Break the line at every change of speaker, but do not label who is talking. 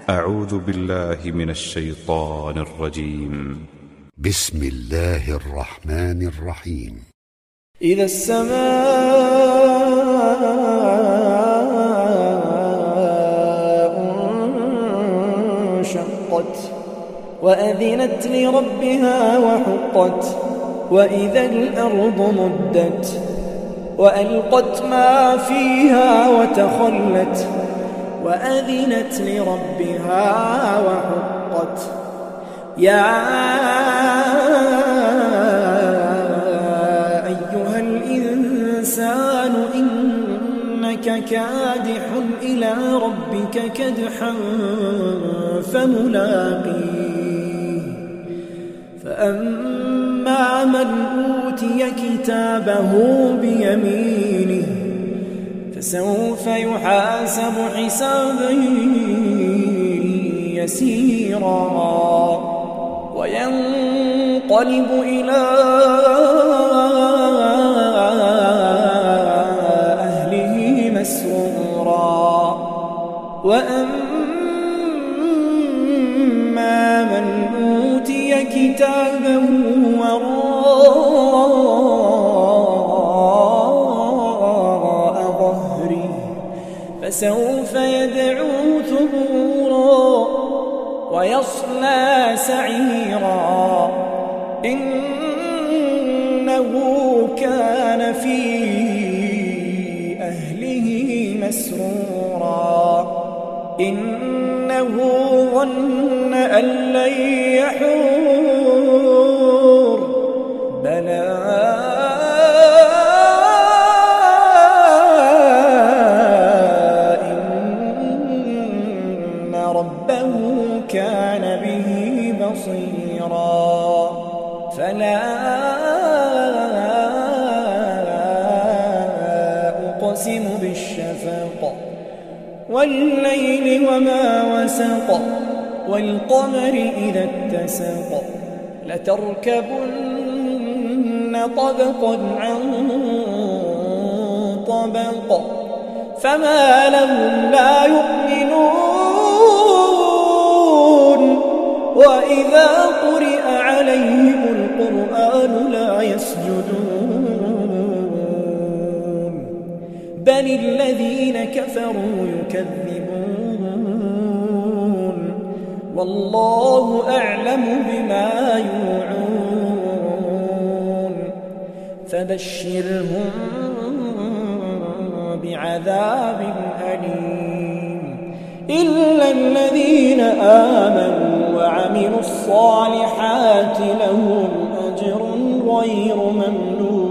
أعوذ بالله من الشيطان الرجيم.
بسم الله الرحمن الرحيم.
إذا السماء انشقت وأذنت لربها وحقت وإذا الأرض مدت وألقت ما فيها وتخلت وأذنت لربها وحقت يا أيها الإنسان إنك كادح إلى ربك كدحا فملاقيه فأما من أوتي كتابه بيمينه فسوف يحاسب حسابا يسيرا وينقلب إلى أهله مسرورا وأما من أوتي كتابه وراء ظهره فسوف يدعو ثبورا ويصلى سعيرا إنه كان في أهله مسرورا إنه ظن أن لن يحور بلى إن ربه كان به بصيرا فلا أقسم بالشفق والليل وما وسق والقمر إذا اتسق لتركبن طبقا عن طبق فما لهم لا يؤمنون وإذا قرئ عليهم القرآن لا يسجدون بل الذين كفروا يكذبون والله أعلم بما يوعون فبشرهم بعذاب أليم إلا الذين آمنوا وعملوا الصالحات لهم أجر غير ممنون